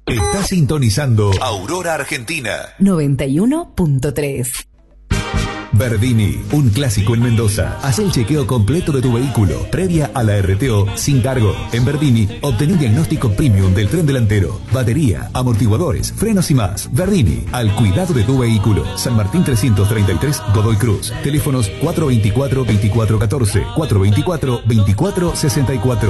Estás sintonizando Aurora Argentina 91.3. Verdini, un clásico en Mendoza. Haz el chequeo completo de tu vehículo previa a la RTO sin cargo. En Verdini, obtén un diagnóstico premium del tren delantero, batería, amortiguadores, frenos y más. Verdini, al cuidado de tu vehículo. San Martín 333, Godoy Cruz. Teléfonos 424-2414, 424-2464.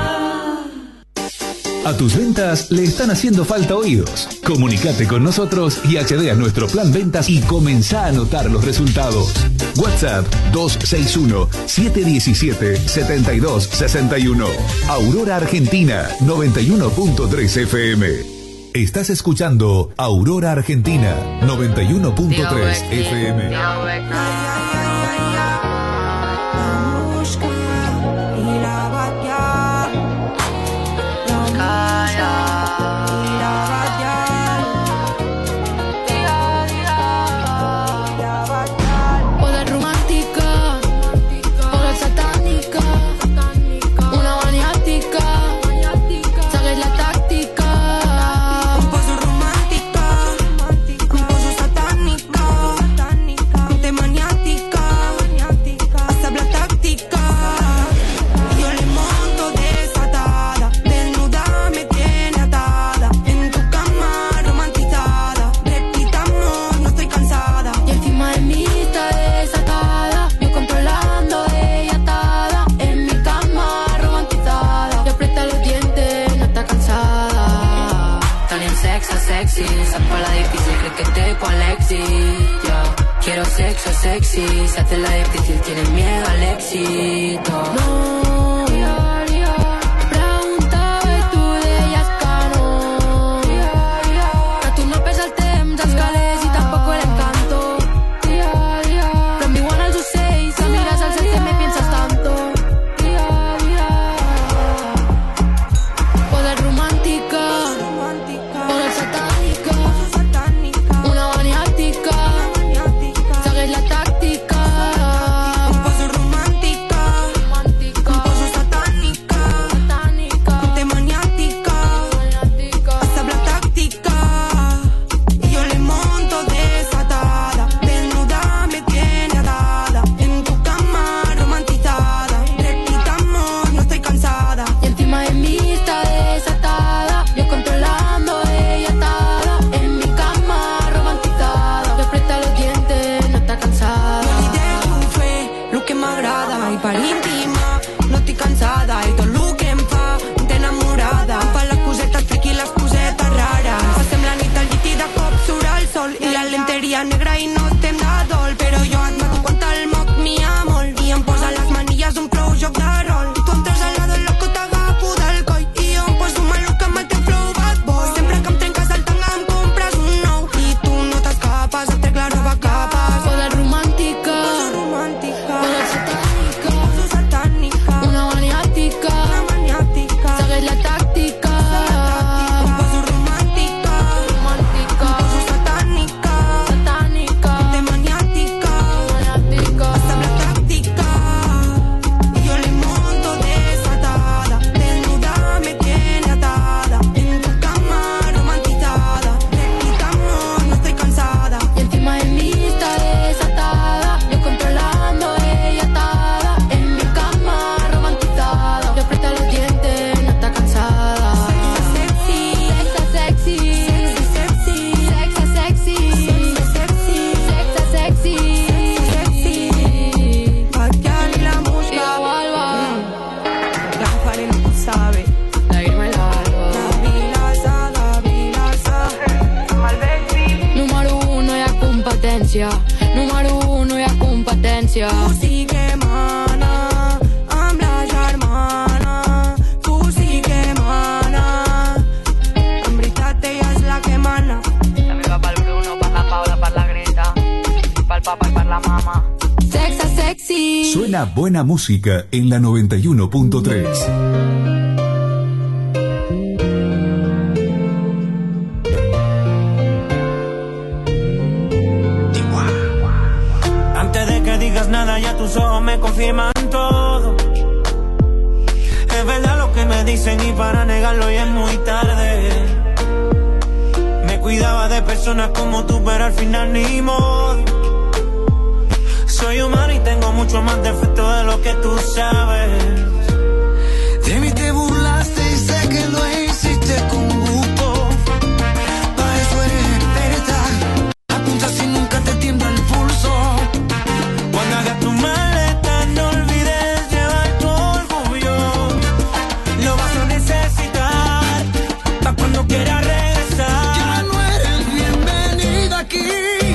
A tus ventas le están haciendo falta oídos. Comunicate con nosotros y accede a nuestro plan ventas y comenzá a notar los resultados. WhatsApp 261-717-7261. Aurora Argentina 91.3 FM. Estás escuchando Aurora Argentina 91.3 FM. Quiero sexo sexy, se hace la difícil, tienes miedo al éxito. No. Negra i no estem de dol, però jo et mato quan te'l moc m'hi amol i em posa les manilles un prou joc de rol. Tu entres al lado loco, t'agafo del coll i jo em poso maluc amb el teu flow bad boy. Sempre que em trenques el tanga em compres un nou i tu no t'escapes, et trec la roba capes. Poder romàntica, poder satànica, una maniàtica, segueix la tàctica. Número 1 hi ha competència. Tu sí que mana, amb la germana. Tu sí que mana, en veritat ella és la que mana. També va pel Bruno, per la Paula, per la Greta, pel papa i per la mama. Sexa sexy. Suena buena música en la 91.3. Ya tus ojos me confirman todo. Es verdad lo que me dicen y para negarlo ya es muy tarde. personas como tú, pero al final ni modo. Soy humano y tengo mucho más defectos de lo que tú sabes. De mí te burlaste y sé que lo hiciste con gusto. Para eso eres experta. Apunta si nunca te tiembla el pulso. Cuando hagas tu maleta no olvides llevar tu orgullo. Lo vas a necesitar para cuando quieras regresar. Ya no eres bienvenida aquí.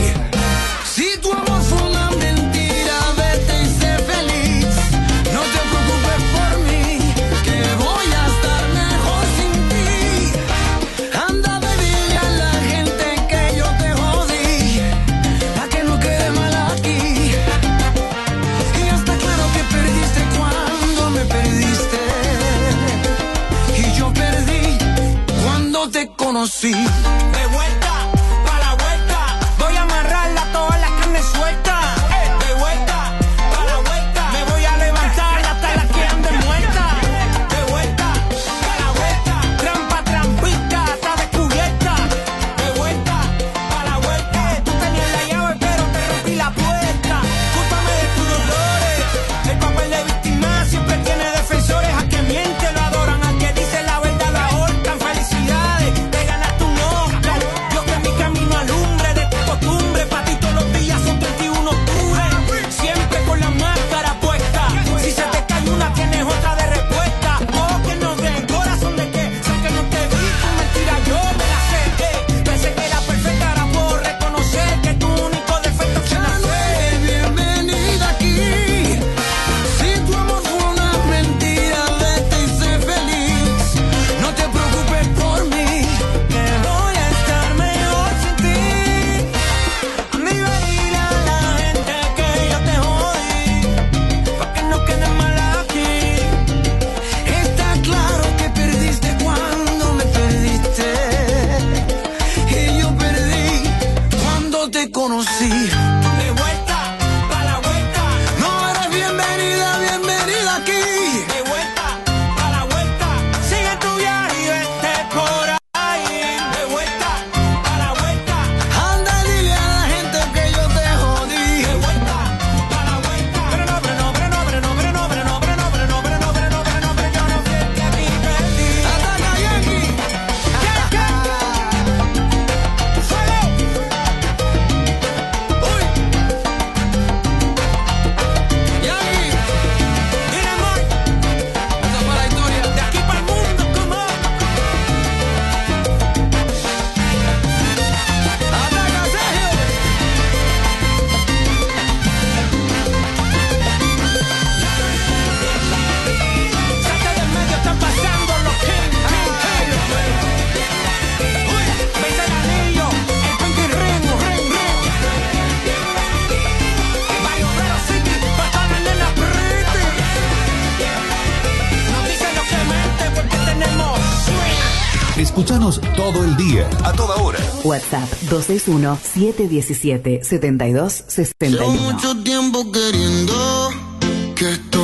Si tu amor fue una mentira, vete y sé feliz. No te preocupes por mí, que voy a estar mejor sin ti. Anda, dile a la gente que yo te jodí, pa' que no quede mal aquí. Y está claro que perdiste cuando me perdiste. Y yo perdí cuando te conocí. De vuelta, pa' la vuelta. Voy a amarrarla toda la carne suelta. De vuelta, pa' la vuelta. Me voy a levantar hasta las que anden muertas. De vuelta, pa' la vuelta. Trampa, trampita, está descubierta. De vuelta, pa' la vuelta. Tú tenías la llave pero te rompí la puerta. Cúlpame de tus dolores. El papel de víctima siempre tiene defensores. A que miente lo adoran, al que dice la verdad lo ahorcan. Felicidades, te ganaste un Oscar. Dios que mi camino alumbre de tu costumbre. Pa' ti todos los días son 31 octubre. Siempre con la máscara puesta. Si se te cae una tienes otra de respuesta. Oh, que no den corazón de que sé que no te vi, tu mentira yo me la sé. Pensé que era perfecta, ahora puedo reconocer que tu único defecto es que Ya no eres bienvenida aquí. Si tu amor fue una mentira, vete y sé feliz. No te preocupes por mí, que voy a estar mejor sin ti. Amiga, dile a la gente que yo te jodí, pa' que no quede mal aquí. está claro que perdiste cuando me perdiste. Y yo perdí cuando te conocí. De vuelta, pa' la vuelta. No eres bienvenida, bienvenida aquí. De vuelta, pa' la vuelta. Sigue tu viaje y vete por ahí. De vuelta, pa' la vuelta. Anda y dile a la gente que yo te jodí. De vuelta, pa' la vuelta. Pero no, yo no fui el que a ti perdí. Ataca, Yankee. ¡Fuego! Uy. Yankee. Dile, amor, Esta fue la historia. de aquí para el mundo, come on. Ataca, Sergio. Saca del medio, están pasando los King. Uy, vete el anillo, el Pinky Ring. Barrio Vero City, pa' la nena pretty. No dicen lo que mente porque tenemos swing. Escuchanos todo el día, a toda hora. WhatsApp 261-717-7261. Llevo mucho tiempo queriendo que